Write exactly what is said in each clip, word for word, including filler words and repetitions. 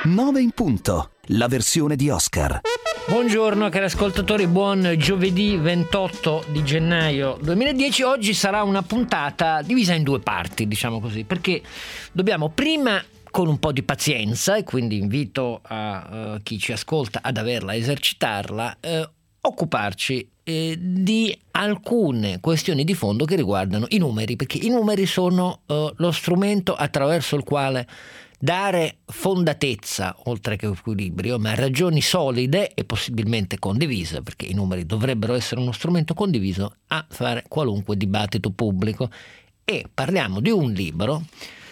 nove in punto, la versione di Oscar. Buongiorno cari ascoltatori, buon giovedì ventotto di gennaio duemiladieci. Oggi sarà una puntata divisa in due parti, diciamo così, perché dobbiamo prima, con un po' di pazienza, e quindi invito a uh, chi ci ascolta ad averla, a esercitarla, uh, occuparci eh, di alcune questioni di fondo che riguardano i numeri, perché i numeri sono uh, lo strumento attraverso il quale dare fondatezza, oltre che equilibrio, ma ragioni solide e possibilmente condivise, perché i numeri dovrebbero essere uno strumento condiviso a fare qualunque dibattito pubblico. E parliamo di un libro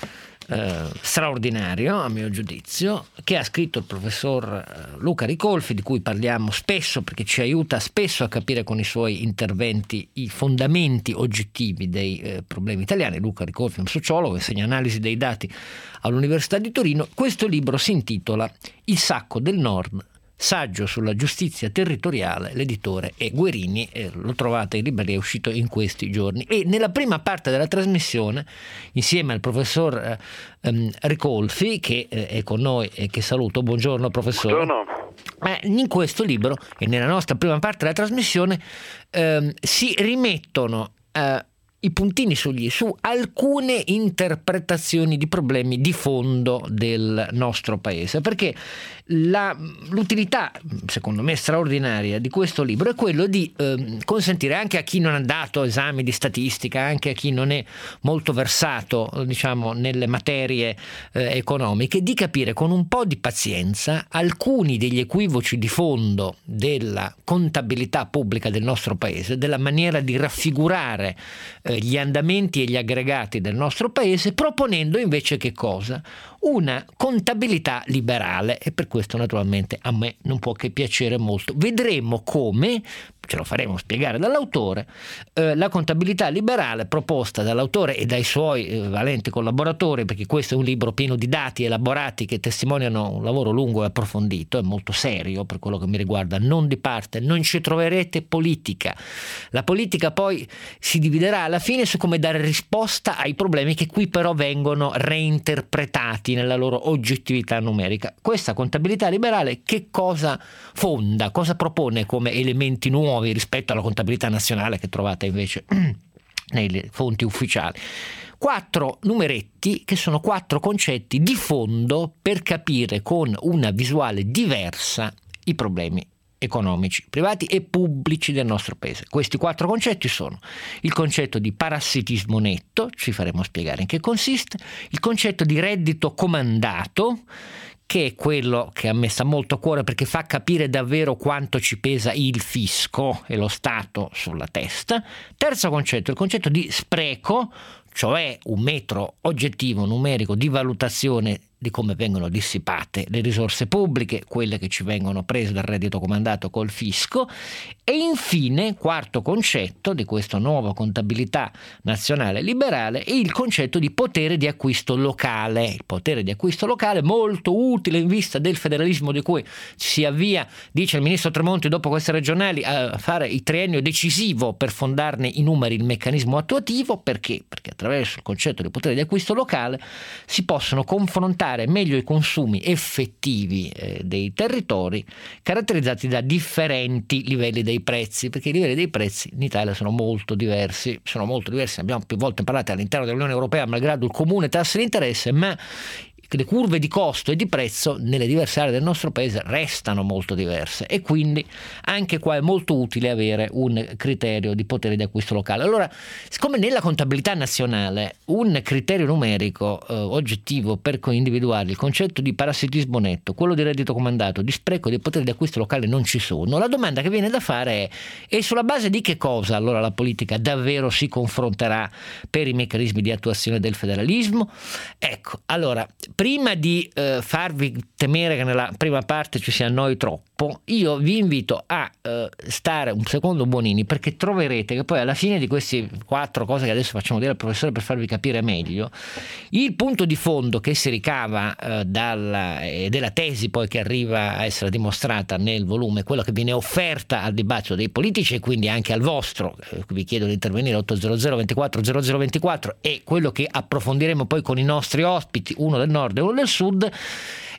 eh, straordinario, a mio giudizio, che ha scritto il professor Luca Ricolfi, di cui parliamo spesso perché ci aiuta spesso a capire con i suoi interventi i fondamenti oggettivi dei eh, problemi italiani. Luca Ricolfi è un sociologo, insegna analisi dei dati all'Università di Torino. Questo libro si intitola Il sacco del Nord, saggio sulla giustizia territoriale, l'editore è Guerini, e lo trovate in libreria, è uscito in questi giorni. E nella prima parte della trasmissione, insieme al professor eh, um, Ricolfi, che eh, è con noi e che saluto, buongiorno professore. Buongiorno. Eh, in questo libro e nella nostra prima parte della trasmissione eh, si rimettono eh, i puntini sugli su alcune interpretazioni di problemi di fondo del nostro paese, perché la, l'utilità, secondo me straordinaria, di questo libro è quello di eh, consentire anche a chi non ha dato esami di statistica, anche a chi non è molto versato, diciamo, nelle materie eh, economiche, di capire con un po' di pazienza alcuni degli equivoci di fondo della contabilità pubblica del nostro paese, della maniera di raffigurare gli andamenti e gli aggregati del nostro paese, proponendo invece che cosa? Una contabilità liberale, e per questo naturalmente a me non può che piacere molto. Vedremo come, ce lo faremo spiegare dall'autore, eh, la contabilità liberale proposta dall'autore e dai suoi eh, valenti collaboratori, perché questo è un libro pieno di dati elaborati che testimoniano un lavoro lungo e approfondito, è molto serio per quello che mi riguarda, non di parte, non ci troverete politica. La politica poi si dividerà alla fine su come dare risposta ai problemi che qui però vengono reinterpretati nella loro oggettività numerica. Questa contabilità liberale che cosa fonda, cosa propone come elementi nuovi rispetto alla contabilità nazionale che trovate invece nelle fonti ufficiali? Quattro numeretti che sono quattro concetti di fondo per capire con una visuale diversa i problemi economici, privati e pubblici del nostro paese. Questi quattro concetti sono il concetto di parassitismo netto, ci faremo spiegare in che consiste, il concetto di reddito comandato, che è quello che a me sta molto a cuore perché fa capire davvero quanto ci pesa il fisco e lo Stato sulla testa. Terzo concetto, il concetto di spreco, cioè un metro oggettivo numerico di valutazione di come vengono dissipate le risorse pubbliche, quelle che ci vengono prese dal reddito comandato col fisco. E infine, quarto concetto di questa nuova contabilità nazionale liberale, è il concetto di potere di acquisto locale. Il potere di acquisto locale molto utile in vista del federalismo di cui si avvia, dice il ministro Tremonti, dopo queste regionali, a fare il triennio decisivo per fondarne i numeri, il meccanismo attuativo. Perché? Perché attraverso il concetto di potere di acquisto locale si possono confrontare meglio i consumi effettivi eh, dei territori caratterizzati da differenti livelli dei prezzi, perché i livelli dei prezzi in Italia sono molto diversi, sono molto diversi, ne abbiamo più volte parlato all'interno dell'Unione Europea, malgrado il comune tasso di interesse, ma le curve di costo e di prezzo nelle diverse aree del nostro paese restano molto diverse, e quindi anche qua è molto utile avere un criterio di potere di acquisto locale. Allora, siccome nella contabilità nazionale un criterio numerico eh, oggettivo per individuare il concetto di parassitismo netto, quello di reddito comandato, di spreco e di potere di acquisto locale non ci sono, la domanda che viene da fare è: e sulla base di che cosa allora la politica davvero si confronterà per i meccanismi di attuazione del federalismo? Ecco, allora, prima di eh, farvi temere che nella prima parte ci si annoi troppo, io vi invito a eh, stare un secondo buonini, perché troverete che poi alla fine di queste quattro cose che adesso facciamo dire al professore per farvi capire meglio, il punto di fondo che si ricava eh, dalla, e della tesi poi che arriva a essere dimostrata nel volume, quello che viene offerta al dibattito dei politici e quindi anche al vostro, eh, vi chiedo di intervenire otto zero zero ventiquattro zero zero ventiquattro, e quello che approfondiremo poi con i nostri ospiti, uno del nord e uno del sud,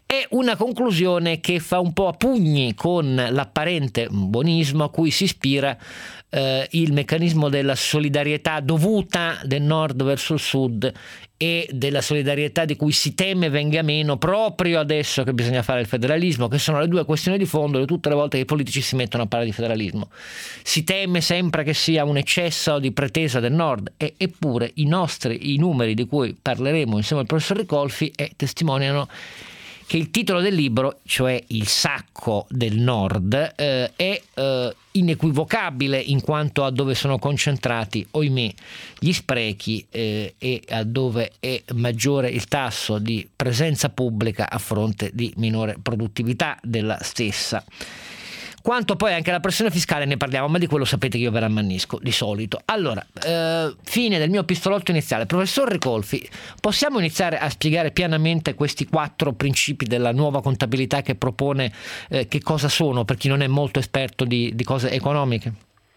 È una conclusione che fa un po' a pugni con l'apparente buonismo a cui si ispira eh, il meccanismo della solidarietà dovuta del nord verso il sud e della solidarietà di cui si teme venga meno proprio adesso che bisogna fare il federalismo, che sono le due questioni di fondo di tutte le volte che i politici si mettono a parlare di federalismo. Si teme sempre che sia un eccesso di pretesa del nord, e eppure i nostri i numeri di cui parleremo insieme al professor Ricolfi eh, testimoniano che il titolo del libro, cioè Il sacco del nord, eh, è eh, inequivocabile in quanto a dove sono concentrati, ohimè, gli sprechi eh, e a dove è maggiore il tasso di presenza pubblica a fronte di minore produttività della stessa. Quanto poi anche la pressione fiscale ne parliamo, ma di quello sapete che io ve la ammannisco di solito. Allora, eh, fine del mio pistolotto iniziale. Professor Ricolfi, possiamo iniziare a spiegare pianamente questi quattro principi della nuova contabilità che propone, eh, che cosa sono per chi non è molto esperto di, di cose economiche?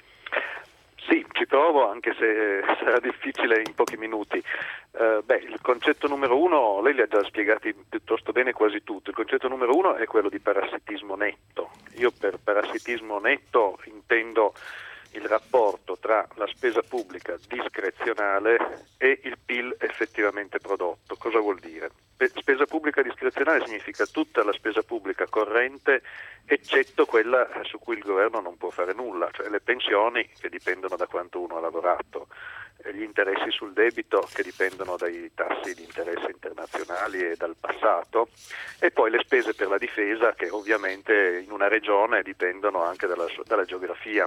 Sì, ci provo, anche se sarà difficile in pochi minuti. Uh, beh, il concetto numero uno, lei li ha già spiegati piuttosto bene quasi tutto. Il concetto numero uno è quello di parassitismo netto. Io per parassitismo netto intendo il rapporto tra la spesa pubblica discrezionale e il P I L effettivamente prodotto. Cosa vuol dire? Spesa pubblica discrezionale significa tutta la spesa pubblica corrente eccetto quella su cui il governo non può fare nulla, cioè le pensioni che dipendono da quanto uno ha lavorato, gli interessi sul debito che dipendono dai tassi di interesse internazionali e dal passato, e poi le spese per la difesa che ovviamente in una regione dipendono anche dalla, dalla geografia.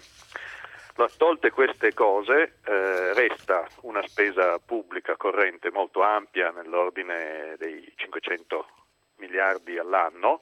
Tolte queste cose eh, resta una spesa pubblica corrente molto ampia nell'ordine dei cinquecento miliardi all'anno,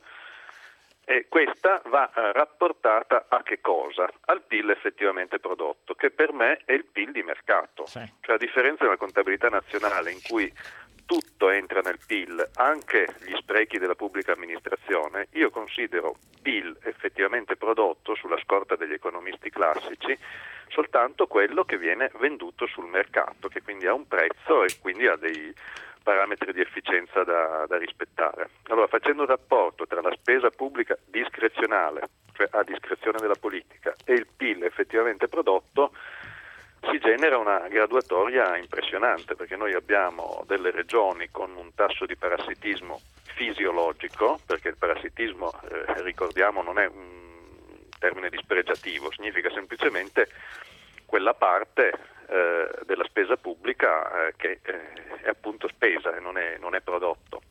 e questa va eh, rapportata a che cosa? Al P I L effettivamente prodotto, che per me è il P I L di mercato. Sì. Cioè, a differenza della contabilità nazionale in cui tutto entra nel P I L, anche gli sprechi della pubblica amministrazione, io considero P I L effettivamente prodotto sulla scorta degli economisti classici soltanto quello che viene venduto sul mercato, che quindi ha un prezzo e quindi ha dei parametri di efficienza da, da rispettare. Allora, facendo un rapporto tra la spesa pubblica discrezionale, cioè a discrezione della politica, e il P I L effettivamente prodotto, si genera una graduatoria impressionante, perché noi abbiamo delle regioni con un tasso di parassitismo fisiologico, perché il parassitismo, eh, ricordiamo, non è un termine dispregiativo, significa semplicemente quella parte eh, della spesa pubblica eh, che eh, è appunto spesa e non è, non è prodotto.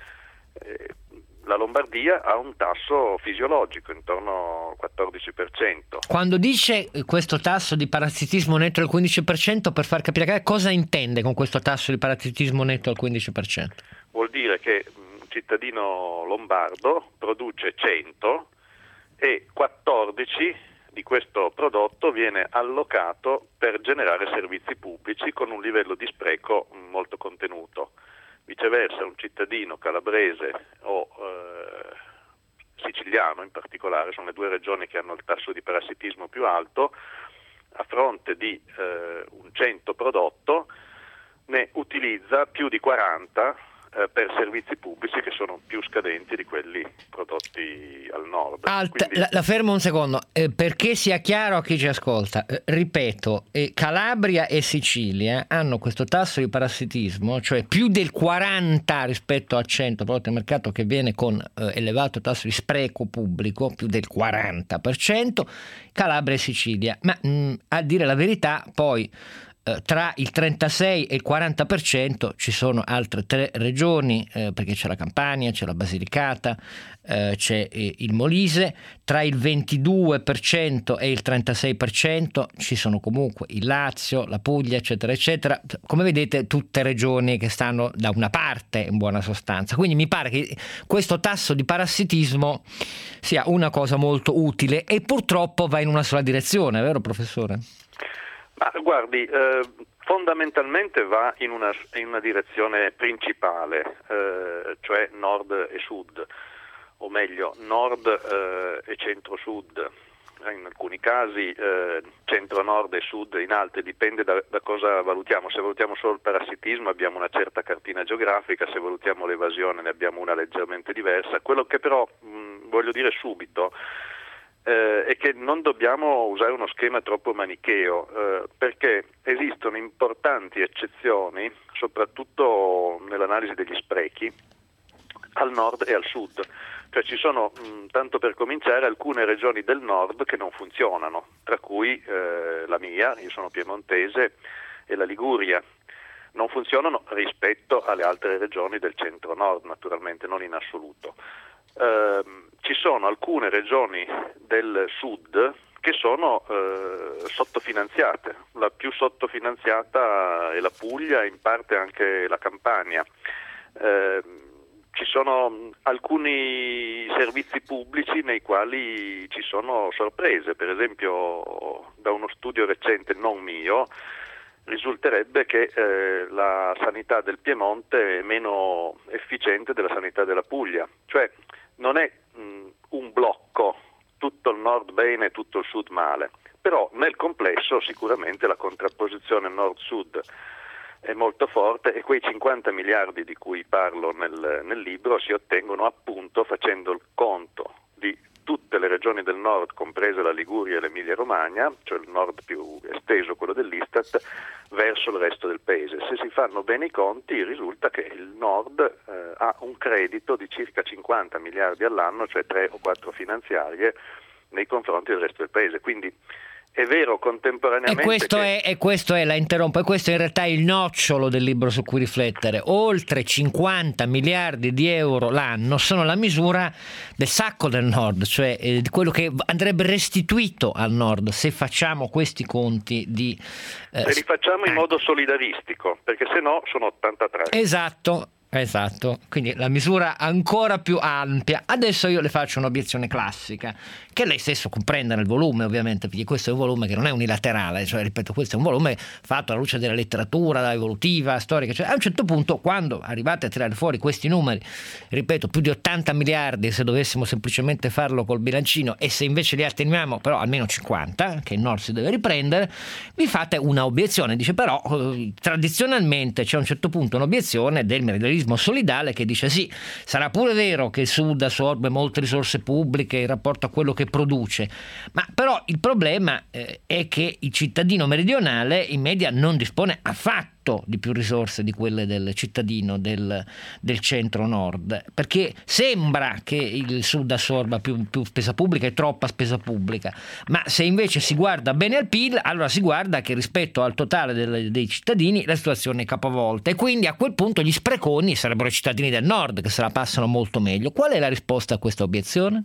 Eh, La Lombardia ha un tasso fisiologico intorno al quattordici per cento. Quando dice questo tasso di parassitismo netto del quindici per cento, per far capire cosa intende con questo tasso di parassitismo netto al quindici per cento? Vuol dire che un cittadino lombardo produce cento e quattordici di questo prodotto viene allocato per generare servizi pubblici con un livello di spreco molto contenuto. Viceversa, un cittadino calabrese o eh, siciliano in particolare, sono le due regioni che hanno il tasso di parassitismo più alto, a fronte di eh, un cento prodotto ne utilizza più di quaranta eh, per servizi pubblici che sono più scadenti di quelli prodotti al nord. Alta, Quindi... la, la fermo un secondo, eh, perché sia chiaro a chi ci ascolta. Eh, ripeto, eh, Calabria e Sicilia hanno questo tasso di parassitismo, cioè più del quaranta rispetto al cento prodotto al mercato, che viene con eh, elevato tasso di spreco pubblico, più del quaranta per cento, Calabria e Sicilia. Ma mh, a dire la verità, poi tra il trentasei e il quaranta per cento ci sono altre tre regioni, eh, perché c'è la Campania, c'è la Basilicata, eh, c'è eh, il Molise. Tra il ventidue per cento e il trentasei per cento ci sono comunque il Lazio, la Puglia, eccetera eccetera. Come vedete, tutte regioni che stanno da una parte in buona sostanza. Quindi mi pare che questo tasso di parassitismo sia una cosa molto utile e purtroppo va in una sola direzione, vero professore? Ma guardi, eh, fondamentalmente va in una, in una direzione principale, eh, cioè nord e sud, o meglio nord eh, e centro-sud. in alcuni casi eh, centro-nord e sud, in altri dipende da, da cosa valutiamo. Se valutiamo solo il parassitismo abbiamo una certa cartina geografica, se valutiamo l'evasione ne abbiamo una leggermente diversa. Quello che però mh, voglio dire subito eh, è che non dobbiamo usare uno schema troppo manicheo, eh, perché esistono importanti eccezioni, soprattutto nell'analisi degli sprechi, al nord e al sud. Cioè ci sono, mh, tanto per cominciare, alcune regioni del nord che non funzionano, tra cui eh, la mia, io sono piemontese, e la Liguria. Non funzionano rispetto alle altre regioni del centro-nord, naturalmente, non in assoluto. Eh, ci sono alcune regioni del sud che sono eh, sottofinanziate. La più sottofinanziata è la Puglia, in parte anche la Campania. Eh, Ci sono alcuni servizi pubblici nei quali ci sono sorprese. Per esempio, da uno studio recente, non mio, risulterebbe che eh, la sanità del Piemonte è meno efficiente della sanità della Puglia. Cioè non è mh, un blocco, tutto il nord bene, tutto il sud male. Però nel complesso sicuramente la contrapposizione nord-sud è molto forte, e quei cinquanta miliardi di cui parlo nel, nel libro si ottengono appunto facendo il conto di tutte le regioni del nord, comprese la Liguria e l'Emilia Romagna, cioè il nord più esteso, quello dell'Istat, verso il resto del paese. Se si fanno bene i conti risulta che il nord eh, ha un credito di circa cinquanta miliardi all'anno, cioè tre o quattro finanziarie, nei confronti del resto del paese. Quindi è vero contemporaneamente. E questo, che... è, e questo è, la interrompo, e questo in realtà è il nocciolo del libro su cui riflettere. Oltre cinquanta miliardi di euro l'anno sono la misura del sacco del nord, cioè eh, di quello che andrebbe restituito al nord se facciamo questi conti di... Eh, se li facciamo in eh. modo solidaristico, perché se no sono ottantatré. Esatto. Esatto, quindi la misura ancora più ampia. Adesso io le faccio un'obiezione classica, che lei stesso comprenda nel volume, ovviamente, perché questo è un volume che non è unilaterale, cioè ripeto, questo è un volume fatto alla luce della letteratura evolutiva, storica, cioè a un certo punto, quando arrivate a tirare fuori questi numeri, ripeto, più di ottanta miliardi se dovessimo semplicemente farlo col bilancino, e se invece li atteniamo però almeno cinquanta, che il nord si deve riprendere, vi fate una obiezione. Dice però eh, tradizionalmente c'è a un certo punto un'obiezione del meridionalismo solidale che dice sì, sarà pure vero che il sud assorbe molte risorse pubbliche in rapporto a quello che produce, ma però il problema eh, è che il cittadino meridionale in media non dispone affatto di più risorse di quelle del cittadino del, del centro-nord, perché sembra che il sud assorba più, più spesa pubblica e troppa spesa pubblica, ma se invece si guarda bene al P I L, allora si guarda che rispetto al totale del, dei cittadini la situazione è capovolta, e quindi a quel punto gli spreconi sarebbero i cittadini del nord, che se la passano molto meglio. Qual è la risposta a questa obiezione?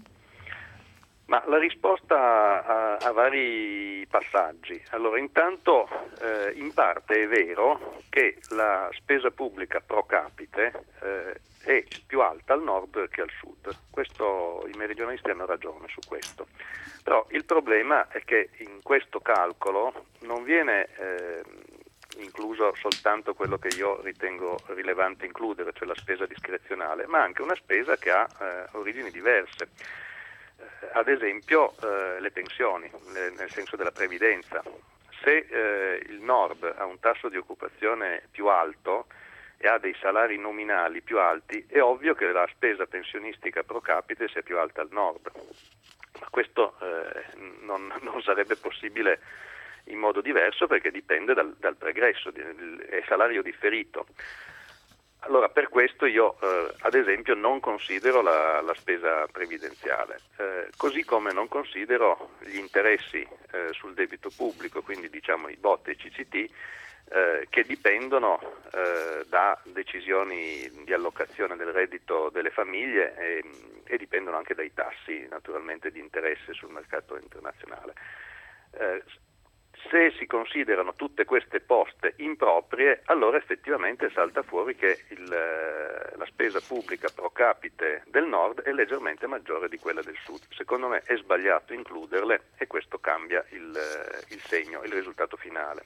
Ma la risposta ha, ha vari passaggi. Allora, intanto eh, in parte è vero che la spesa pubblica pro capite eh, è più alta al nord che al sud. Questo, i meridionalisti hanno ragione su questo. Però il problema è che in questo calcolo non viene eh, incluso soltanto quello che io ritengo rilevante includere, cioè la spesa discrezionale, ma anche una spesa che ha eh, origini diverse. Ad esempio eh, le pensioni, le, nel senso della previdenza. Se eh, il nord ha un tasso di occupazione più alto e ha dei salari nominali più alti, è ovvio che la spesa pensionistica pro capite sia più alta al nord. Ma questo eh, non, non sarebbe possibile in modo diverso, perché dipende dal, dal pregresso, è salario differito. Allora, per questo io eh, ad esempio non considero la, la spesa previdenziale, eh, così come non considero gli interessi eh, sul debito pubblico, quindi diciamo i B O T e i C C T, eh, che dipendono eh, da decisioni di allocazione del reddito delle famiglie e, e dipendono anche dai tassi naturalmente di interesse sul mercato internazionale. Eh, Se si considerano tutte queste poste improprie, allora effettivamente salta fuori che il, la spesa pubblica pro capite del nord è leggermente maggiore di quella del sud. Secondo me è sbagliato includerle, e questo cambia il, il segno, il risultato finale.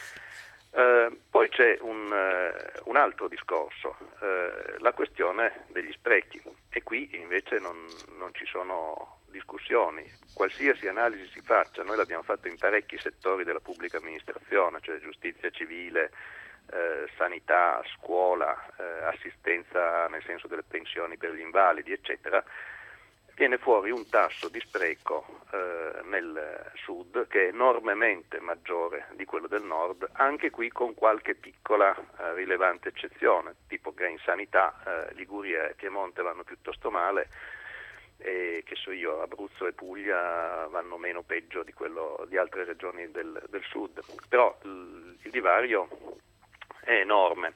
Eh, poi c'è un, uh, un altro discorso, uh, la questione degli sprechi, e qui invece non, non ci sono discussioni discussioni. Qualsiasi analisi si faccia, noi l'abbiamo fatto in parecchi settori della pubblica amministrazione, cioè giustizia civile, eh, sanità, scuola, eh, assistenza nel senso delle pensioni per gli invalidi, eccetera, viene fuori un tasso di spreco eh, nel sud che è enormemente maggiore di quello del nord, anche qui con qualche piccola eh, rilevante eccezione, tipo che in sanità eh, Liguria e Piemonte vanno piuttosto male e che so io, Abruzzo e Puglia vanno meno peggio di quello di altre regioni del, del sud, però il, il divario è enorme.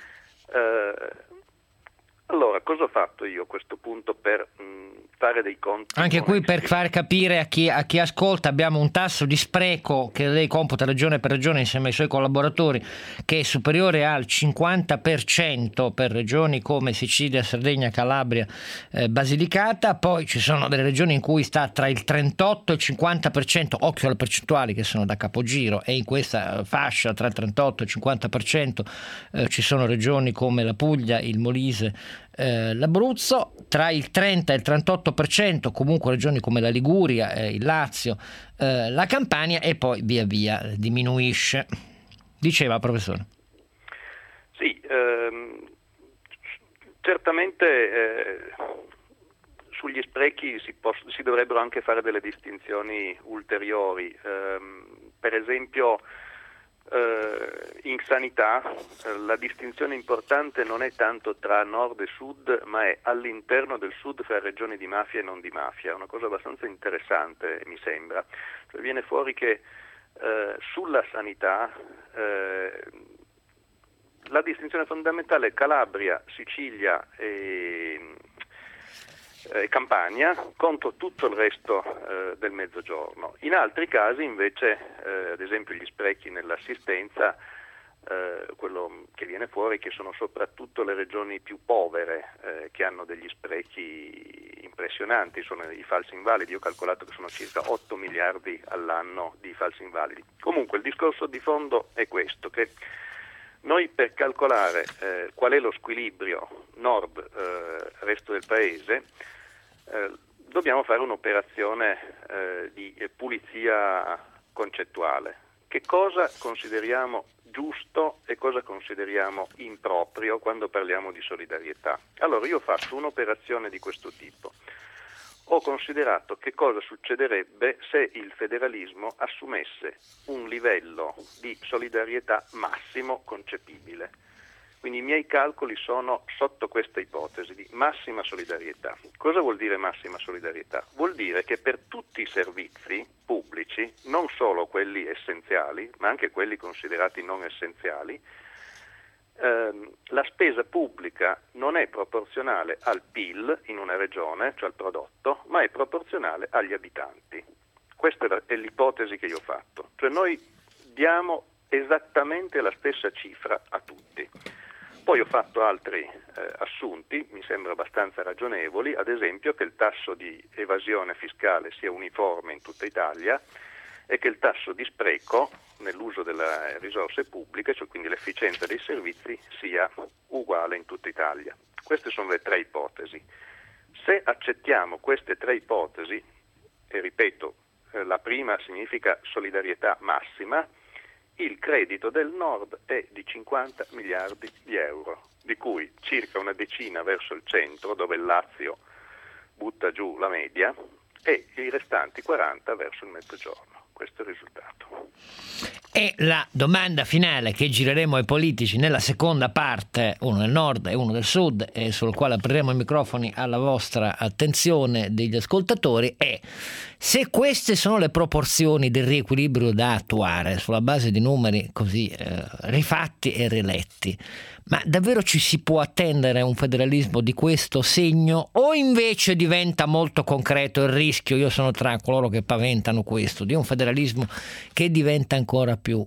Eh, Allora, cosa ho fatto io a questo punto per mh, fare dei conti? Anche qui per far capire a chi, a chi ascolta, abbiamo un tasso di spreco che lei computa regione per regione insieme ai suoi collaboratori che è superiore al cinquanta per cento per regioni come Sicilia, Sardegna, Calabria, eh, Basilicata. Poi ci sono delle regioni in cui sta tra il trentotto e il cinquanta per cento, occhio alle percentuali che sono da capogiro, e in questa fascia tra il trentotto e il cinquanta per cento eh, ci sono regioni come la Puglia, il Molise, Eh, l'Abruzzo, tra il trenta e il trentotto per cento comunque regioni come la Liguria, eh, il Lazio, eh, la Campania, e poi via via diminuisce. Diceva, professore. Sì, ehm, certamente eh, sugli sprechi si, poss- si dovrebbero anche fare delle distinzioni ulteriori, ehm, per esempio Uh, in sanità uh, la distinzione importante non è tanto tra nord e sud, ma è all'interno del sud fra regioni di mafia e non di mafia. È una cosa abbastanza interessante, mi sembra. Cioè, viene fuori che uh, sulla sanità uh, la distinzione fondamentale è Calabria, Sicilia e Eh, Campania contro tutto il resto eh, del mezzogiorno. In altri casi invece, eh, ad esempio gli sprechi nell'assistenza, eh, quello che viene fuori è che sono soprattutto le regioni più povere eh, che hanno degli sprechi impressionanti, sono i falsi invalidi. Io ho calcolato che sono circa otto miliardi all'anno di falsi invalidi. Comunque il discorso di fondo è questo, che noi per calcolare eh, qual è lo squilibrio nord-resto eh, del paese eh, dobbiamo fare un'operazione eh, di pulizia concettuale. Che cosa consideriamo giusto e cosa consideriamo improprio quando parliamo di solidarietà? Allora io ho fatto un'operazione di questo tipo. Ho considerato che cosa succederebbe se il federalismo assumesse un livello di solidarietà massimo concepibile. Quindi i miei calcoli sono sotto questa ipotesi di massima solidarietà. Cosa vuol dire massima solidarietà? Vuol dire che per tutti i servizi pubblici, non solo quelli essenziali, ma anche quelli considerati non essenziali, ehm, la spesa pubblica non è proporzionale al P I L in una regione, cioè al prodotto, ma è proporzionale agli abitanti. Questa è l'ipotesi che io ho fatto. Cioè noi diamo esattamente la stessa cifra a tutti. Poi ho fatto altri eh, assunti, mi sembra abbastanza ragionevoli, ad esempio che il tasso di evasione fiscale sia uniforme in tutta Italia e che il tasso di spreco nell'uso delle risorse pubbliche, cioè quindi l'efficienza dei servizi, sia uguale in tutta Italia. Queste sono le tre ipotesi. Se accettiamo queste tre ipotesi, e ripeto, eh, la prima significa solidarietà massima, il credito del nord è di cinquanta miliardi di euro, di cui circa una decina verso il centro, dove il Lazio butta giù la media, e i restanti quaranta verso il mezzogiorno. Questo è il risultato. E la domanda finale che gireremo ai politici nella seconda parte, uno del nord e uno del sud, e sul quale apriremo i microfoni alla vostra attenzione degli ascoltatori, è: se queste sono le proporzioni del riequilibrio da attuare sulla base di numeri così eh, rifatti e riletti, ma davvero ci si può attendere a un federalismo di questo segno, o invece diventa molto concreto il rischio, io sono tra coloro che paventano questo, di un federalismo che diventa ancora più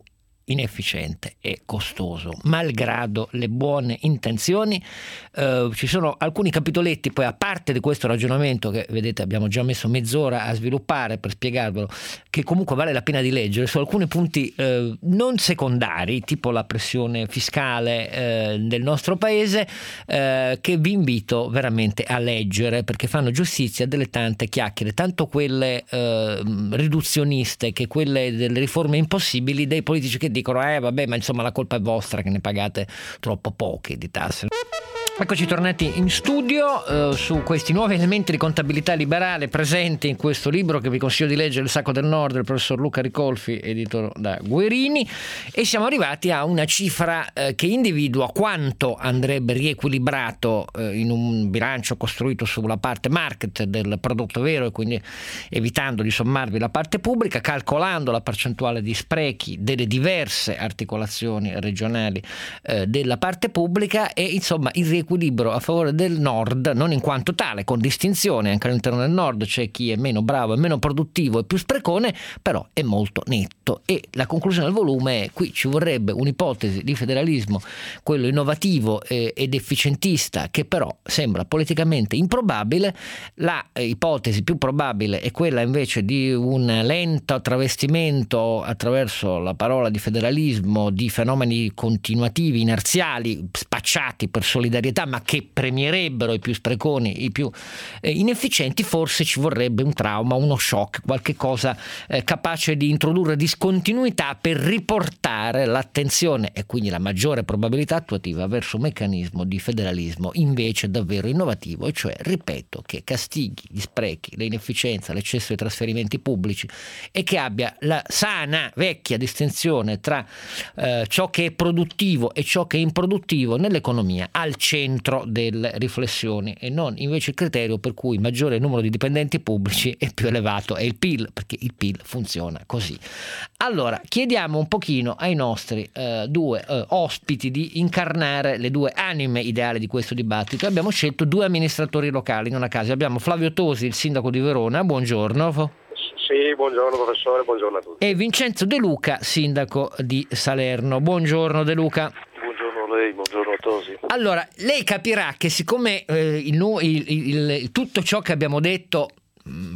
inefficiente e costoso, malgrado le buone intenzioni. Eh, ci sono alcuni capitoletti poi, a parte di questo ragionamento che vedete abbiamo già messo mezz'ora a sviluppare per spiegarvelo, che comunque vale la pena di leggere, su alcuni punti eh, non secondari, tipo la pressione fiscale eh, del nostro paese, eh, che vi invito veramente a leggere, perché fanno giustizia delle tante chiacchiere, tanto quelle eh, riduzioniste che quelle delle riforme impossibili, dei politici che dicono eh vabbè ma insomma la colpa è vostra che ne pagate troppo poche di tasse. Eccoci tornati in studio eh, su questi nuovi elementi di contabilità liberale presenti in questo libro che vi consiglio di leggere, Il Sacco del Nord, del professor Luca Ricolfi, edito da Guerini, e siamo arrivati a una cifra eh, che individua quanto andrebbe riequilibrato eh, in un bilancio costruito sulla parte market del prodotto vero, e quindi evitando di sommarvi la parte pubblica, calcolando la percentuale di sprechi delle diverse articolazioni regionali eh, della parte pubblica, e insomma il riequilibrio equilibrio a favore del nord, non in quanto tale, con distinzione, anche all'interno del nord c'è chi è meno bravo, è meno produttivo e più sprecone, però è molto netto. E la conclusione del volume è: qui ci vorrebbe un'ipotesi di federalismo, quello innovativo eh, ed efficientista, che però sembra politicamente improbabile. La eh, ipotesi più probabile è quella invece di un lento travestimento attraverso la parola di federalismo di fenomeni continuativi, inerziali, spacciati per solidarietà, ma che premierebbero i più spreconi, i più eh, inefficienti. Forse ci vorrebbe un trauma, uno shock, qualche cosa eh, capace di introdurre discontinuità per riportare l'attenzione e quindi la maggiore probabilità attuativa verso un meccanismo di federalismo invece davvero innovativo, e cioè, ripeto, che castighi gli sprechi, l'inefficienza, l'eccesso di trasferimenti pubblici, e che abbia la sana vecchia distinzione tra eh, ciò che è produttivo e ciò che è improduttivo nell'economia al centro delle riflessioni, e non invece il criterio per cui maggiore il numero di dipendenti pubblici e più elevato è il P I L, perché il P I L funziona così. Allora chiediamo un pochino ai nostri eh, due eh, ospiti di incarnare le due anime ideali di questo dibattito. Abbiamo scelto due amministratori locali, non a caso. Abbiamo Flavio Tosi, il sindaco di Verona, buongiorno. Sì, buongiorno professore, buongiorno a tutti. E Vincenzo De Luca, sindaco di Salerno. Buongiorno De Luca. Buongiorno a lei, buongiorno a Tosi. Allora, lei capirà che siccome eh, il, il, il, il, tutto ciò che abbiamo detto mh,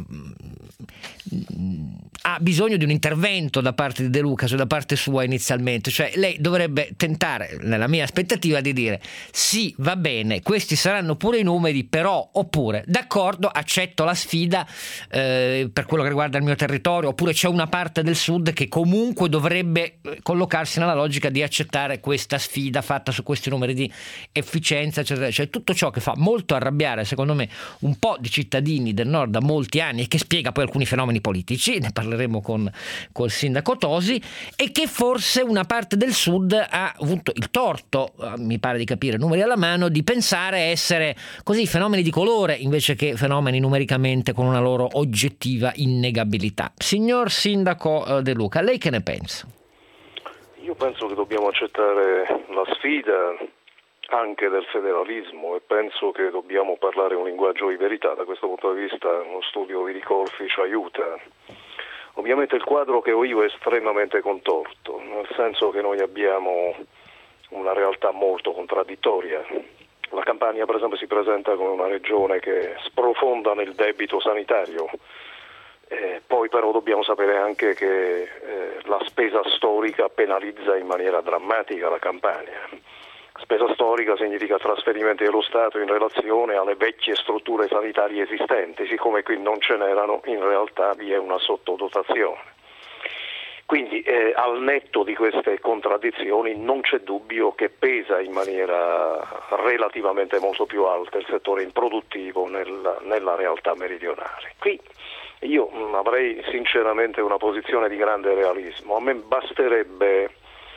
ha bisogno di un intervento da parte di De Luca, cioè da parte sua inizialmente, cioè lei dovrebbe tentare, nella mia aspettativa, di dire sì, va bene, questi saranno pure i numeri, però, oppure d'accordo, accetto la sfida eh, per quello che riguarda il mio territorio, oppure c'è una parte del sud che comunque dovrebbe collocarsi nella logica di accettare questa sfida fatta su questi numeri di efficienza, eccetera. Cioè tutto ciò che fa molto arrabbiare, secondo me, un po' di cittadini del nord da molti anni, e che spiega poi alcuni fenomeni politici, ne parleremo con col sindaco Tosi, e che forse una parte del sud ha avuto il torto, mi pare di capire, numeri alla mano, di pensare essere così fenomeni di colore invece che fenomeni numericamente con una loro oggettiva innegabilità. Signor sindaco De Luca, lei che ne pensa? Io penso che dobbiamo accettare la sfida anche del federalismo, e penso che dobbiamo parlare un linguaggio di verità. Da questo punto di vista uno studio di Ricolfi ci aiuta. Ovviamente il quadro che ho io è estremamente contorto, nel senso che noi abbiamo una realtà molto contraddittoria. La Campania, per esempio, si presenta come una regione che sprofonda nel debito sanitario. Eh, poi però dobbiamo sapere anche che eh, la spesa storica penalizza in maniera drammatica la Campania. Spesa storica significa trasferimenti dello Stato in relazione alle vecchie strutture sanitarie esistenti. Siccome qui non ce n'erano, in realtà vi è una sottodotazione. Quindi eh, al netto di queste contraddizioni non c'è dubbio che pesa in maniera relativamente molto più alta il settore improduttivo nel, nella realtà meridionale. Qui io mh, avrei sinceramente una posizione di grande realismo. A me basterebbe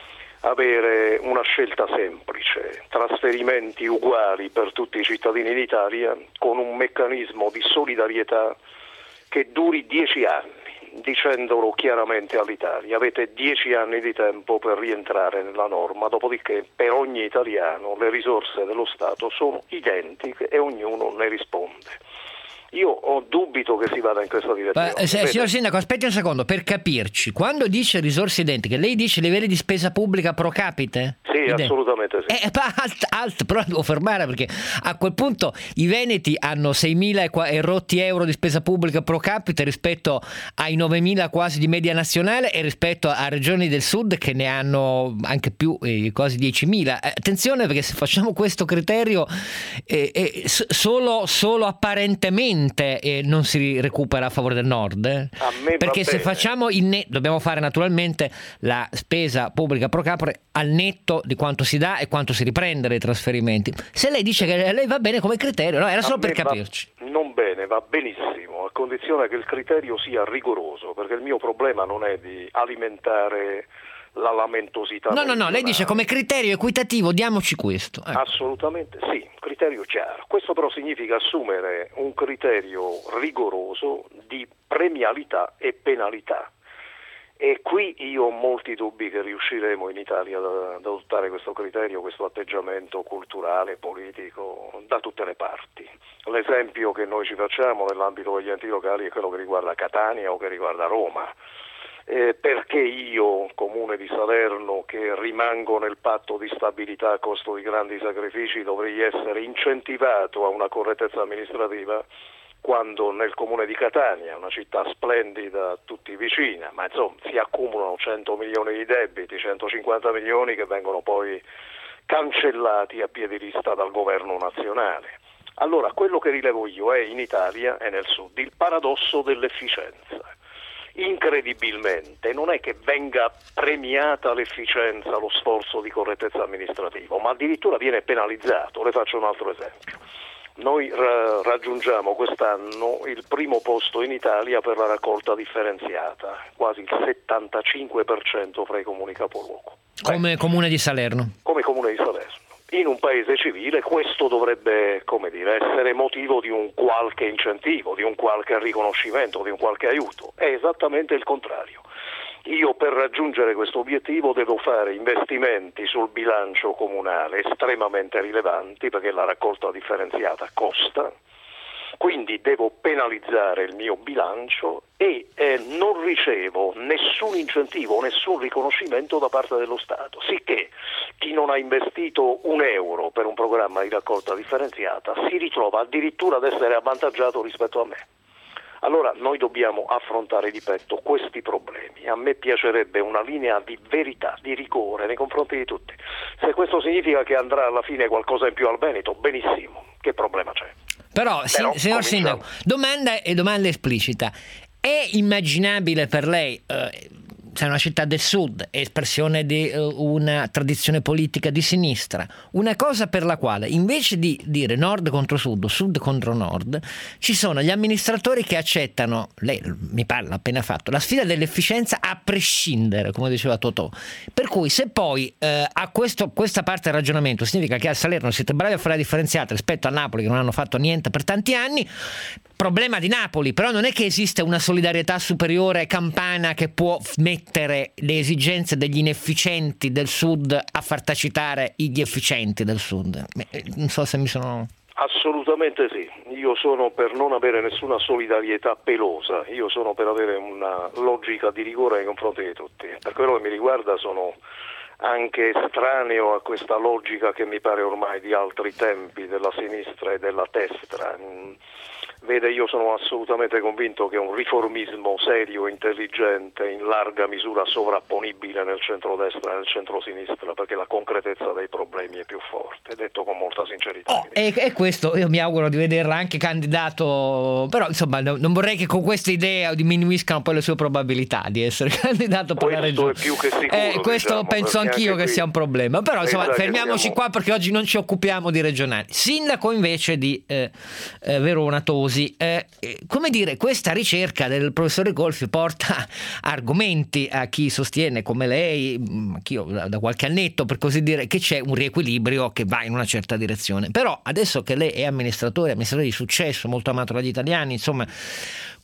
avere una scelta semplice: trasferimenti uguali per tutti i cittadini d'Italia, con un meccanismo di solidarietà che duri dieci anni, dicendolo chiaramente all'Italia: avete dieci anni di tempo per rientrare nella norma, dopodiché per ogni italiano le risorse dello Stato sono identiche e ognuno ne risponde. Io ho dubito che si vada in questa direzione. Ma, se, signor Sindaco, aspetti un secondo, per capirci, quando dice risorse identiche, lei dice livelli di spesa pubblica pro capite? Sì, Ident- assolutamente sì. Eh, alt, alt, però devo fermare, perché a quel punto i veneti hanno seimila e, qua, e rotti euro di spesa pubblica pro capite rispetto ai novemila quasi di media nazionale, e rispetto a regioni del sud che ne hanno anche più, eh, quasi diecimila. Eh, attenzione, perché se facciamo questo criterio eh, eh, solo, solo apparentemente e non si recupera a favore del nord, eh? A me Perché va se bene. facciamo il net, dobbiamo fare naturalmente la spesa pubblica pro capite al netto di quanto si dà e quanto si riprende dai trasferimenti. Se lei dice che a lei va bene come criterio, no, era solo A per me va- capirci. non bene, va benissimo, a condizione che il criterio sia rigoroso, perché il mio problema non è di alimentare la lamentosità. No, no, no, lei meridionale. dice come criterio equitativo diamoci questo. Ecco. Assolutamente sì, criterio chiaro. Questo però significa assumere un criterio rigoroso di premialità e penalità. E qui io ho molti dubbi che riusciremo in Italia ad ad adottare questo criterio, questo atteggiamento culturale, politico, da tutte le parti. L'esempio che noi ci facciamo nell'ambito degli enti locali è quello che riguarda Catania o che riguarda Roma. Eh, perché io, comune di Salerno, che rimango nel patto di stabilità a costo di grandi sacrifici, dovrei essere incentivato a una correttezza amministrativa, quando nel comune di Catania, una città splendida a tutti vicina, ma insomma si accumulano cento milioni di debiti, centocinquanta milioni che vengono poi cancellati a piedi lista dal governo nazionale. Allora, quello che rilevo io è in Italia e nel sud il paradosso dell'efficienza. Incredibilmente non è che venga premiata l'efficienza, lo sforzo di correttezza amministrativo, ma addirittura viene penalizzato. Le faccio un altro esempio. Noi ra- raggiungiamo quest'anno il primo posto in Italia per la raccolta differenziata, quasi il settantacinque per cento fra i comuni capoluogo. Come Beh, comune di Salerno. come comune di Salerno. In un paese civile questo dovrebbe, come dire, essere motivo di un qualche incentivo, di un qualche riconoscimento, di un qualche aiuto. È esattamente il contrario. Io per raggiungere questo obiettivo devo fare investimenti sul bilancio comunale estremamente rilevanti, perché la raccolta differenziata costa, quindi devo penalizzare il mio bilancio e eh, non ricevo nessun incentivo, nessun riconoscimento da parte dello Stato, sicché chi non ha investito un euro per un programma di raccolta differenziata si ritrova addirittura ad essere avvantaggiato rispetto a me. Allora noi dobbiamo affrontare di petto questi problemi. A me piacerebbe una linea di verità, di rigore nei confronti di tutti. Se questo significa che andrà alla fine qualcosa in più al Veneto, benissimo, che problema c'è? Però, Però signor cominciamo. Sindaco, domanda e domanda esplicita. È immaginabile per lei, eh, se è una città del sud, è espressione di eh, una tradizione politica di sinistra, una cosa per la quale invece di dire nord contro sud o sud contro nord, ci sono gli amministratori che accettano, lei mi parla appena fatto, la sfida dell'efficienza a prescindere, come diceva Totò. Per cui se poi eh, a questo, questa parte del ragionamento significa che a Salerno siete bravi a fare la differenziata rispetto a Napoli che non hanno fatto niente per tanti anni, problema di Napoli, però non è che esiste una solidarietà superiore campana che può mettere le esigenze degli inefficienti del sud a far tacitare gli efficienti del sud. Non so se mi sono... Assolutamente sì, io sono per non avere nessuna solidarietà pelosa, io sono per avere una logica di rigore nei confronti di tutti. Per quello che mi riguarda sono anche estraneo a questa logica che mi pare ormai di altri tempi della sinistra e della destra. Vede, io sono assolutamente convinto che un riformismo serio, intelligente, in larga misura sovrapponibile nel centrodestra e nel centrosinistra, perché la concretezza dei problemi è più forte, detto con molta sincerità. Oh, e, e questo io mi auguro di vederla anche candidato, però insomma no, non vorrei che con questa idea diminuiscano poi le sue probabilità di essere candidato per la regione. Questo è più che sicuro. Eh, questo diciamo, penso anch'io che qui... sia un problema, però insomma Esatto, fermiamoci siamo... qua perché oggi non ci occupiamo di regionali. Sindaco invece di eh, eh, Verona Tosi. Eh, come dire, questa ricerca del professore Golfi porta argomenti a chi sostiene come lei, anch'io da qualche annetto per così dire, che c'è un riequilibrio che va in una certa direzione. Però adesso che lei è amministratore, amministratore di successo, molto amato dagli italiani, insomma,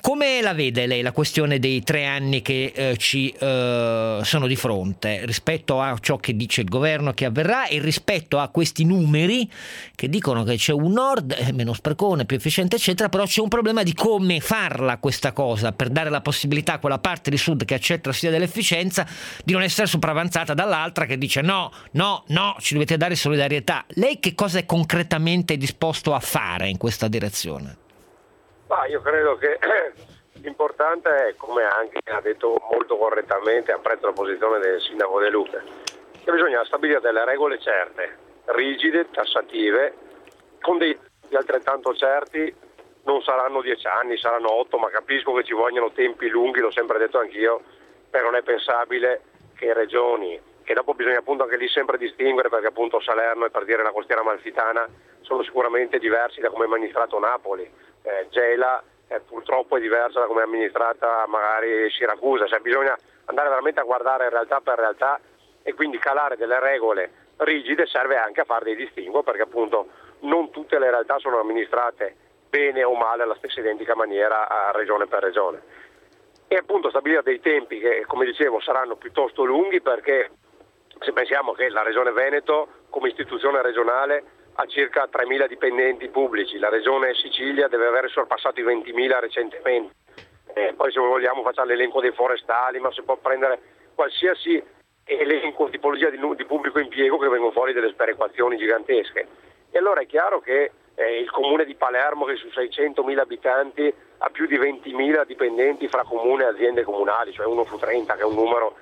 Come la vede lei la questione dei tre anni che eh, ci eh, sono di fronte rispetto a ciò che dice il governo che avverrà e rispetto a questi numeri che dicono che c'è un nord eh, meno sprecone, più efficiente eccetera, però c'è un problema di come farla questa cosa per dare la possibilità a quella parte di sud che accetta sia dell'efficienza di non essere sopravanzata dall'altra che dice no, no, no, ci dovete dare solidarietà. Lei che cosa è concretamente disposto a fare in questa direzione? Ah, io credo che l'importante è, come anche ha detto molto correttamente, apprezzo la posizione del sindaco De Luca, che bisogna stabilire delle regole certe, rigide, tassative, con dei altrettanto certi. Non saranno dieci anni, saranno otto, ma capisco che ci vogliono tempi lunghi, l'ho sempre detto anch'io, però non è pensabile che regioni, che dopo bisogna appunto anche lì sempre distinguere, perché appunto Salerno e per dire la costiera amalfitana sono sicuramente diversi da come è amministrato Napoli. Eh, Gela eh, purtroppo è diversa da come è amministrata magari Siracusa, cioè bisogna andare veramente a guardare realtà per realtà e quindi calare delle regole rigide serve anche a fare dei distinguo, perché appunto non tutte le realtà sono amministrate bene o male alla stessa identica maniera a regione per regione. E appunto stabilire dei tempi che, come dicevo, saranno piuttosto lunghi, perché se pensiamo che la regione Veneto come istituzione regionale ha circa tremila dipendenti pubblici, la regione Sicilia deve aver sorpassato i ventimila recentemente, eh, poi se vogliamo facciamo l'elenco dei forestali, ma si può prendere qualsiasi elenco, tipologia di, di pubblico impiego, che vengono fuori delle sperequazioni gigantesche. E allora è chiaro che eh, il comune di Palermo, che su seicentomila abitanti ha più di ventimila dipendenti fra comune e aziende comunali, cioè uno su trenta, che è un numero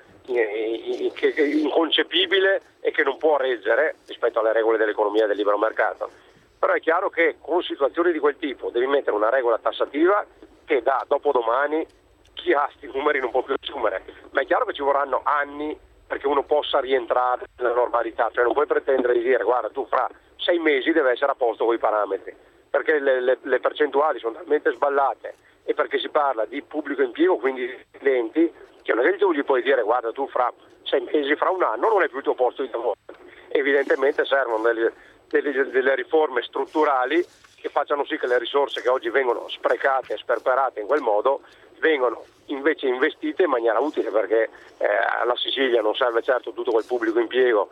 inconcepibile e che non può reggere rispetto alle regole dell'economia del libero mercato. Però è chiaro che con situazioni di quel tipo devi mettere una regola tassativa che da dopodomani chi ha sti numeri non può più assumere, ma è chiaro che ci vorranno anni perché uno possa rientrare nella normalità, cioè non puoi pretendere di dire guarda tu fra sei mesi deve essere a posto con i parametri, perché le, le, le percentuali sono talmente sballate e perché si parla di pubblico impiego, quindi di clienti, che non è che tu gli puoi dire guarda tu fra sei mesi, fra un anno non è più il tuo posto di lavoro. Evidentemente servono delle, delle, delle riforme strutturali che facciano sì che le risorse che oggi vengono sprecate e sperperate in quel modo vengono invece investite in maniera utile, perché eh, alla Sicilia non serve certo tutto quel pubblico impiego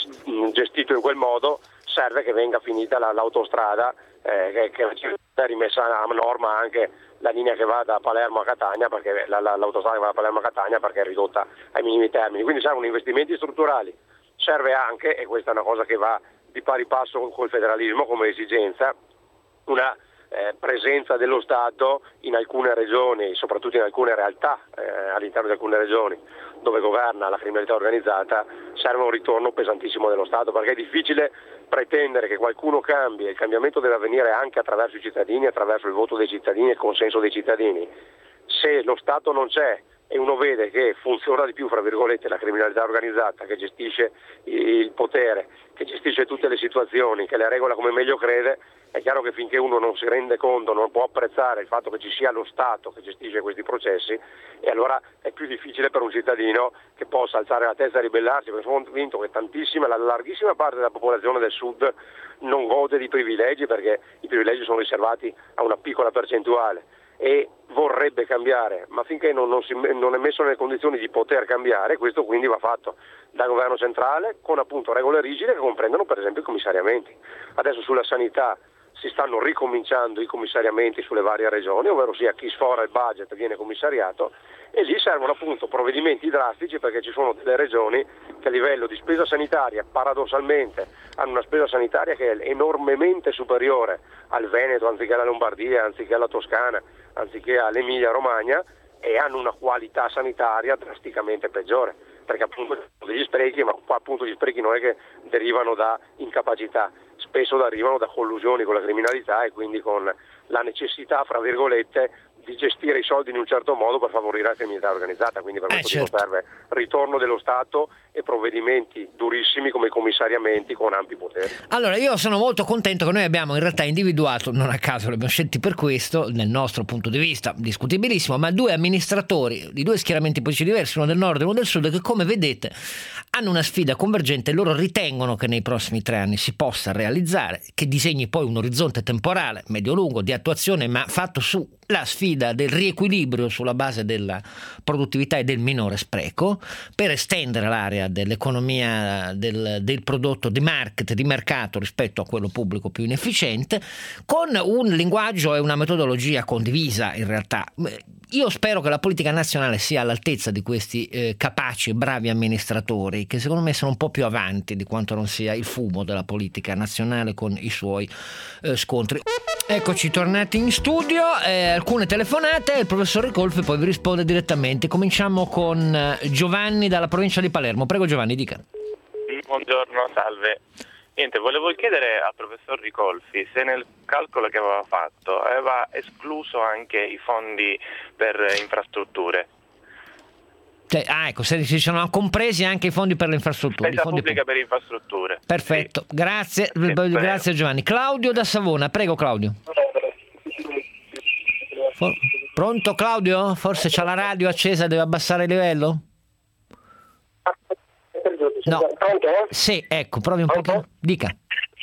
gestito in quel modo, serve che venga finita la, l'autostrada, eh, che, che è rimessa a norma anche la linea che va da Palermo a Catania, perché la, la, l'autostrada che va da Palermo a Catania perché è ridotta ai minimi termini, quindi servono investimenti strutturali. Serve anche, e questa è una cosa che va di pari passo col federalismo come esigenza, una eh, presenza dello Stato in alcune regioni, soprattutto in alcune realtà eh, all'interno di alcune regioni dove governa la criminalità organizzata. Serve un ritorno pesantissimo dello Stato, perché è difficile pretendere che qualcuno cambi, e il cambiamento deve avvenire anche attraverso i cittadini, attraverso il voto dei cittadini e il consenso dei cittadini. Se lo Stato non c'è e uno vede che funziona di più, fra virgolette, la criminalità organizzata, che gestisce il potere, che gestisce tutte le situazioni, che le regola come meglio crede, è chiaro che finché uno non si rende conto, non può apprezzare il fatto che ci sia lo Stato che gestisce questi processi, e allora è più difficile per un cittadino che possa alzare la testa e ribellarsi, perché sono convinto che tantissima, la larghissima parte della popolazione del Sud non gode di privilegi, perché i privilegi sono riservati a una piccola percentuale, e vorrebbe cambiare, ma finché non, non, si, non è messo nelle condizioni di poter cambiare, questo quindi va fatto dal governo centrale con appunto regole rigide che comprendono per esempio i commissariamenti. Adesso sulla sanità si stanno ricominciando i commissariamenti sulle varie regioni, ovvero sia chi sfora il budget viene commissariato, e lì servono appunto provvedimenti drastici, perché ci sono delle regioni che a livello di spesa sanitaria paradossalmente hanno una spesa sanitaria che è enormemente superiore al Veneto, anziché alla Lombardia, anziché alla Toscana, anziché all'Emilia Romagna, e hanno una qualità sanitaria drasticamente peggiore, perché appunto degli sprechi, ma qua appunto gli sprechi non è che derivano da incapacità, spesso derivano da collusioni con la criminalità e quindi con la necessità, fra virgolette, di gestire i soldi in un certo modo per favorire la criminalità organizzata. Quindi per eh, questo certo. serve ritorno dello Stato e provvedimenti durissimi come i commissariamenti con ampi poteri. Allora io sono molto contento che noi abbiamo in realtà individuato, non a caso li abbiamo scelti per questo, nel nostro punto di vista discutibilissimo, ma due amministratori di due schieramenti politici diversi, uno del nord e uno del sud, che come vedete hanno una sfida convergente. Loro ritengono che nei prossimi tre anni si possa realizzare, che disegni poi un orizzonte temporale medio-lungo di attuazione, ma fatto su la sfida del riequilibrio sulla base della produttività e del minore spreco, per estendere l'area dell'economia del, del prodotto di market, di mercato rispetto a quello pubblico più inefficiente, con un linguaggio e una metodologia condivisa in realtà. Io spero che la politica nazionale sia all'altezza di questi eh, capaci e bravi amministratori, che secondo me sono un po' più avanti di quanto non sia il fumo della politica nazionale con i suoi eh, scontri. Eccoci tornati in studio, eh, alcune telefonate, il professor Ricolfi poi vi risponde direttamente. Cominciamo con eh, Giovanni dalla provincia di Palermo. Prego Giovanni, dica. Buongiorno, salve. Niente, volevo chiedere al professor Ricolfi se nel calcolo che aveva fatto aveva escluso anche i fondi per infrastrutture. Cioè, ah, ecco, se si sono compresi anche i fondi per le infrastrutture. Spesa fondi pubblica pubblici. per infrastrutture. Perfetto, sì. grazie, Sì, grazie Giovanni. Claudio da Savona, prego Claudio. For- Pronto Claudio? Forse c'ha la radio accesa, deve abbassare il livello? No. Sì, ecco, provi un po'. Dica.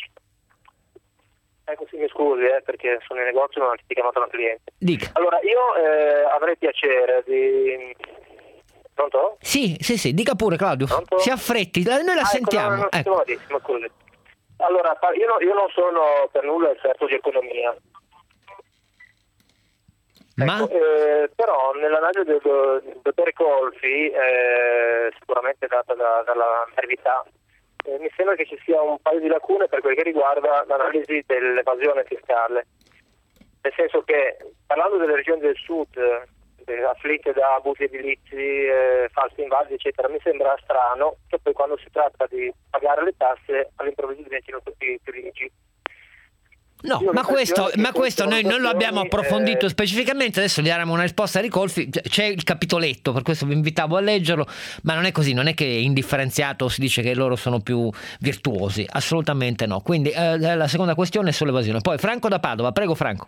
Ecco, sì, mi scusi, eh, perché sono in negozio e non ho chiamato la cliente. Dica. Allora, io eh, avrei piacere di... Pronto? Sì, sì, sì, dica pure Claudio. Pronto? Si affretti, noi la ah, sentiamo. Ecco, no, no, ecco. scusi. Allora, io, no, io non sono per nulla esperto di economia. Ma? Ecco, eh, però nell'analisi del, del dottore Colfi, eh, sicuramente data da, dalla brevità, eh, mi sembra che ci sia un paio di lacune per quel che riguarda l'analisi dell'evasione fiscale. Nel senso che, parlando delle regioni del sud, eh, afflitte da abusi edilizi, eh, falsi invasi, eccetera, mi sembra strano che poi quando si tratta di pagare le tasse all'improvviso diventino tutti più rigidi. No, ma questo, ma questo noi non lo abbiamo approfondito eh... specificamente, adesso gli daremo una risposta a Ricolfi, c'è il capitoletto, per questo vi invitavo a leggerlo, ma non è così, non è che è indifferenziato o si dice che loro sono più virtuosi, assolutamente no. Quindi eh, la seconda questione è sull'evasione. Poi Franco da Padova, prego Franco.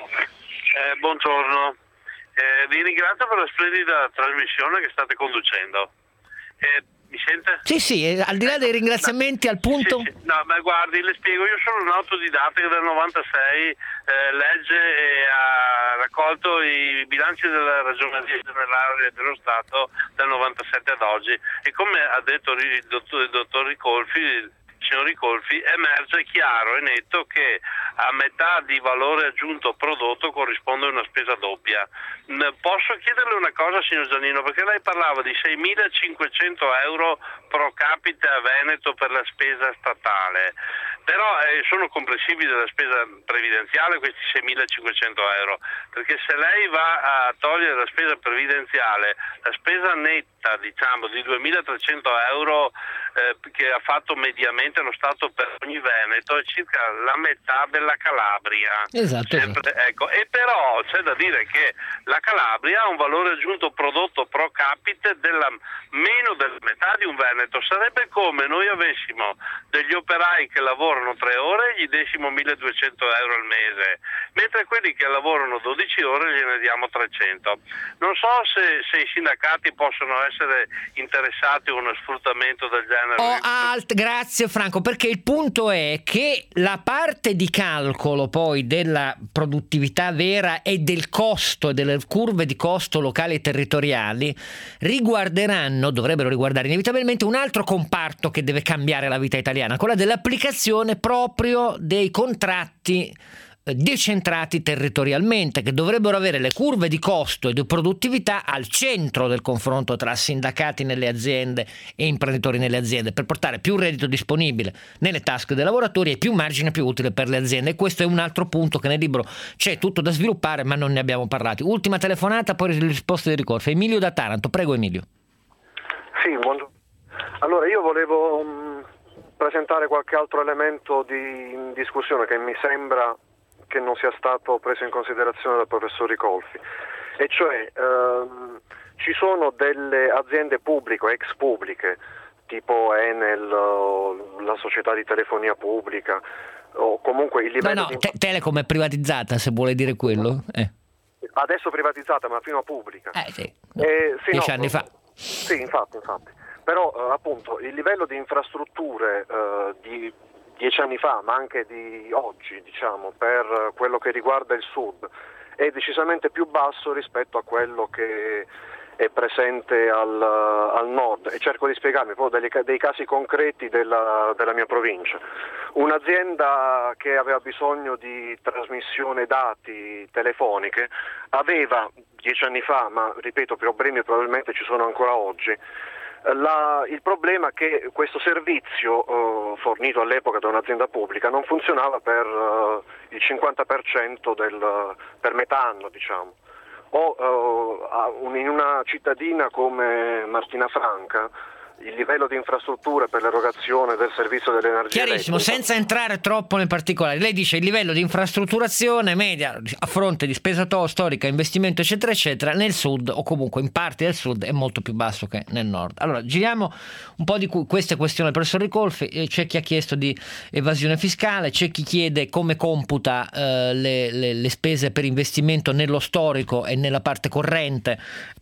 Eh, buongiorno, eh, vi ringrazio per la splendida trasmissione che state conducendo. Eh, Mi sente? Sì, sì, eh, al di là dei ringraziamenti no, al punto... Sì, sì. No, ma guardi, le spiego, io sono un autodidatta che dal novantasei eh, legge e ha raccolto i bilanci della Ragioneria Generale dello Stato dal novantasette ad oggi e come ha detto il dottor, il dottor Ricolfi, signor Ricolfi, emerge chiaro e netto che a metà di valore aggiunto prodotto corrisponde una spesa doppia. Posso chiederle una cosa, signor Giannino, perché lei parlava di seimilacinquecento euro pro capite a Veneto per la spesa statale, però eh, sono comprensibili della spesa previdenziale questi seimilacinquecento euro, perché se lei va a togliere la spesa previdenziale, la spesa netta diciamo di duemilatrecento euro eh, che ha fatto mediamente lo Stato per ogni Veneto è circa la metà della Calabria. Esatto, Sempre, esatto. Ecco, e però c'è da dire che la Calabria ha un valore aggiunto prodotto pro capite della meno della metà di un Veneto. Sarebbe come noi avessimo degli operai che lavorano tre ore e gli dessimo milleduecento euro al mese, mentre quelli che lavorano dodici ore gliene diamo trecento. Non so se, se i sindacati possono essere interessati a uno sfruttamento del genere. Oh, alt, grazie Franco, perché il punto è che la parte di calcolo poi della produttività vera e del costo e delle curve di costo locali e territoriali riguarderanno, dovrebbero riguardare inevitabilmente un altro comparto che deve cambiare la vita italiana, quella dell'applicazione proprio dei contratti decentrati territorialmente, che dovrebbero avere le curve di costo e di produttività al centro del confronto tra sindacati nelle aziende e imprenditori nelle aziende, per portare più reddito disponibile nelle tasche dei lavoratori e più margine più utile per le aziende. E questo è un altro punto che nel libro c'è tutto da sviluppare, ma non ne abbiamo parlato. Ultima telefonata, poi le risposte di ricorso. Emilio da Taranto, prego Emilio. Sì, buongiorno. Allora io volevo um, presentare qualche altro elemento di discussione che mi sembra che non sia stato preso in considerazione dal professor Ricolfi, e cioè ehm, ci sono delle aziende pubbliche, ex pubbliche, tipo Enel, la società di telefonia pubblica, o comunque il livello no, no, di... te- Telecom è privatizzata, se vuole dire quello. Eh. Adesso privatizzata, ma prima pubblica. Eh sì, eh, sì dieci no, anni fa. Sì, infatti, infatti. Però eh, appunto il livello di infrastrutture eh, di dieci anni fa, ma anche di oggi, diciamo, per quello che riguarda il sud, è decisamente più basso rispetto a quello che è presente al, al nord, e cerco di spiegarmi proprio dei, dei casi concreti della, della mia provincia. Un'azienda che aveva bisogno di trasmissione dati telefoniche aveva dieci anni fa, ma ripeto, problemi probabilmente ci sono ancora oggi. La, il problema è che questo servizio eh, fornito all'epoca da un'azienda pubblica non funzionava per eh, il cinquanta per cento del, per metà anno, diciamo. O uh, in una cittadina come Martina Franca il livello di infrastrutture per l'erogazione del servizio dell'energia chiarissimo, elettrica. Senza entrare troppo nei particolari, lei dice il livello di infrastrutturazione media a fronte di spesa to- storica, investimento eccetera eccetera nel sud, o comunque in parti del sud, è molto più basso che nel nord. Allora giriamo un po' di cu- queste questioni al professor Ricolfi. Eh, c'è chi ha chiesto di evasione fiscale, c'è chi chiede come computa eh, le, le, le spese per investimento nello storico e nella parte corrente,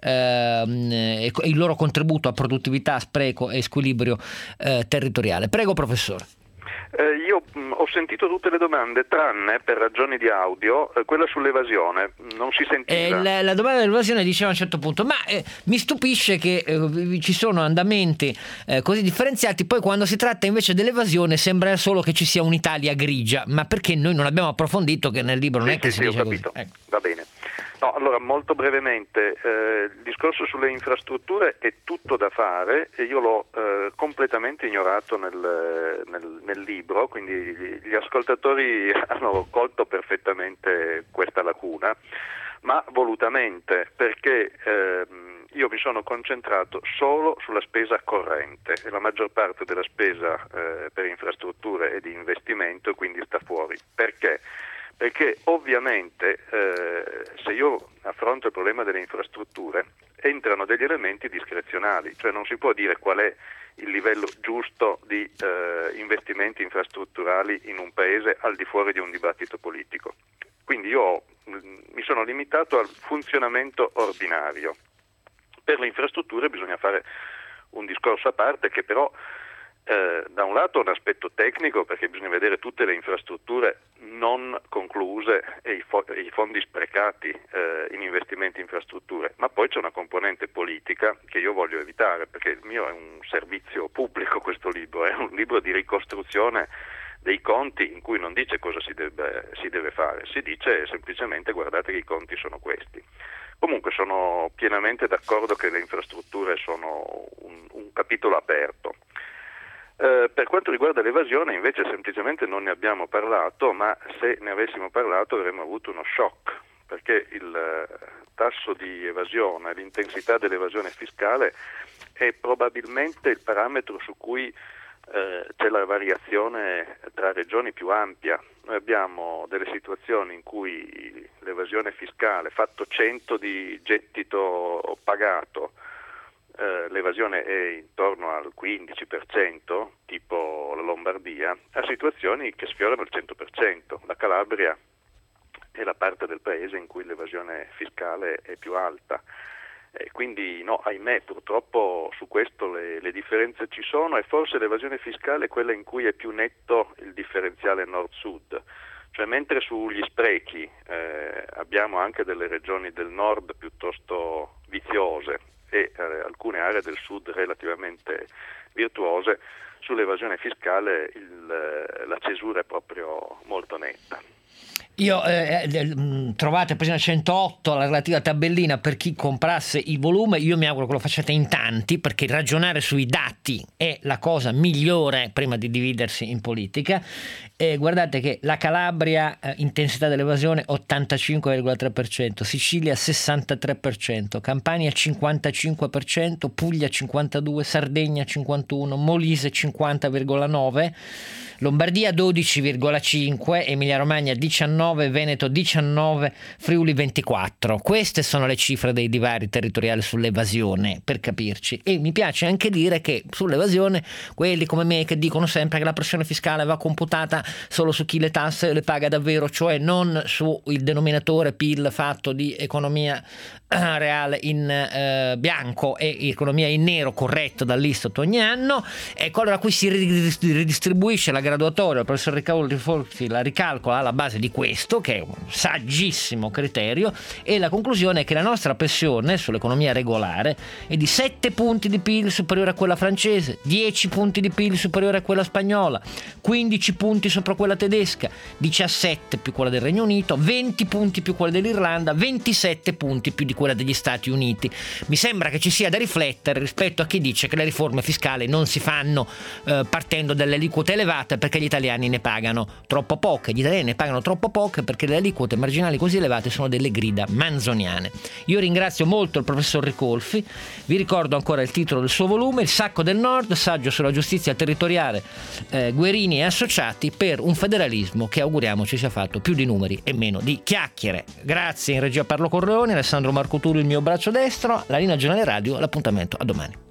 ehm, e il loro contributo a produttività, spreco e squilibrio eh, territoriale. Prego professore. Eh, io mh, ho sentito tutte le domande tranne, per ragioni di audio, eh, quella sull'evasione, non si sentiva. Eh, la, la domanda dell'evasione diceva a un certo punto, ma eh, mi stupisce che eh, ci sono andamenti eh, così differenziati, poi quando si tratta invece dell'evasione sembra solo che ci sia un'Italia grigia, ma perché noi non abbiamo approfondito che nel libro non sì, è che sì, si sì, dice ho capito. così. Ecco. Va bene. No, allora molto brevemente, eh, il discorso sulle infrastrutture è tutto da fare e io l'ho eh, completamente ignorato nel, nel, nel libro, quindi gli, gli ascoltatori hanno colto perfettamente questa lacuna, ma volutamente, perché eh, io mi sono concentrato solo sulla spesa corrente e la maggior parte della spesa eh, per infrastrutture e di investimento quindi sta fuori. Perché? Perché ovviamente eh, se io affronto il problema delle infrastrutture entrano degli elementi discrezionali, cioè non si può dire qual è il livello giusto di eh, investimenti infrastrutturali in un paese al di fuori di un dibattito politico. Quindi io mh, mi sono limitato al funzionamento ordinario. Per le infrastrutture bisogna fare un discorso a parte che però Eh, da un lato un aspetto tecnico, perché bisogna vedere tutte le infrastrutture non concluse e i, fo- i fondi sprecati eh, in investimenti in infrastrutture, ma poi c'è una componente politica che io voglio evitare, perché il mio è un servizio pubblico, questo libro è un libro di ricostruzione dei conti in cui non dice cosa si deve, si deve fare, si dice semplicemente guardate che i conti sono questi. Comunque sono pienamente d'accordo che le infrastrutture sono un, un capitolo aperto. Eh, per quanto riguarda l'evasione invece semplicemente non ne abbiamo parlato, ma se ne avessimo parlato avremmo avuto uno shock, perché il eh, tasso di evasione, l'intensità dell'evasione fiscale è probabilmente il parametro su cui eh, c'è la variazione tra regioni più ampia. Noi abbiamo delle situazioni in cui l'evasione fiscale, fatto cento di gettito pagato, Uh, l'evasione è intorno al quindici per cento, tipo la Lombardia, a situazioni che sfiorano il cento per cento. La Calabria è la parte del paese in cui l'evasione fiscale è più alta. E quindi no, ahimè, purtroppo su questo le, le differenze ci sono, e forse l'evasione fiscale è quella in cui è più netto il differenziale nord-sud. Cioè mentre sugli sprechi eh, abbiamo anche delle regioni del nord piuttosto viziose e eh, alcune aree del sud relativamente virtuose, sull'evasione fiscale il, la cesura è proprio molto netta. Io eh, eh, trovate a pagina centootto la relativa tabellina per chi comprasse il volume. Io mi auguro che lo facciate in tanti, perché ragionare sui dati è la cosa migliore prima di dividersi in politica. Eh, guardate che la Calabria, eh, intensità dell'evasione ottantacinque virgola tre per cento, Sicilia sessantatré per cento, Campania cinquantacinque per cento, Puglia cinquantadue per cento, Sardegna cinquantuno per cento, Molise cinquanta virgola nove per cento, Lombardia dodici virgola cinque per cento, Emilia Romagna diciannove per cento, Veneto diciannove per cento, Friuli ventiquattro per cento. Queste sono le cifre dei divari territoriali sull'evasione, per capirci. E mi piace anche dire che sull'evasione quelli come me che dicono sempre che la pressione fiscale va computata solo su chi le tasse le paga davvero, cioè non su il denominatore P I L fatto di economia reale in eh, bianco e economia in nero corretto dall'Istat ogni anno. Ecco, allora qui si ridistribuisce la graduatoria, il professor Ricolfi la ricalcola alla base di questo, che è un saggissimo criterio, e la conclusione è che la nostra pressione sull'economia regolare è di sette punti di P I L superiore a quella francese, dieci punti di P I L superiore a quella spagnola, quindici punti sopra quella tedesca, diciassette più quella del Regno Unito, venti punti più quella dell'Irlanda, ventisette punti più di quella degli Stati Uniti. Mi sembra che ci sia da riflettere rispetto a chi dice che le riforme fiscali non si fanno eh, partendo dalle aliquote elevate perché gli italiani ne pagano troppo poche. Gli italiani ne pagano troppo poche perché le aliquote marginali così elevate sono delle grida manzoniane. Io ringrazio molto il professor Ricolfi, vi ricordo ancora il titolo del suo volume, Il sacco del Nord, saggio sulla giustizia territoriale, eh, Guerini e associati per un federalismo che auguriamoci sia fatto più di numeri e meno di chiacchiere. Grazie, in regia Carlo Corleone, Alessandro Marco Tulli il mio braccio destro, la linea Giornale Radio, l'appuntamento a domani.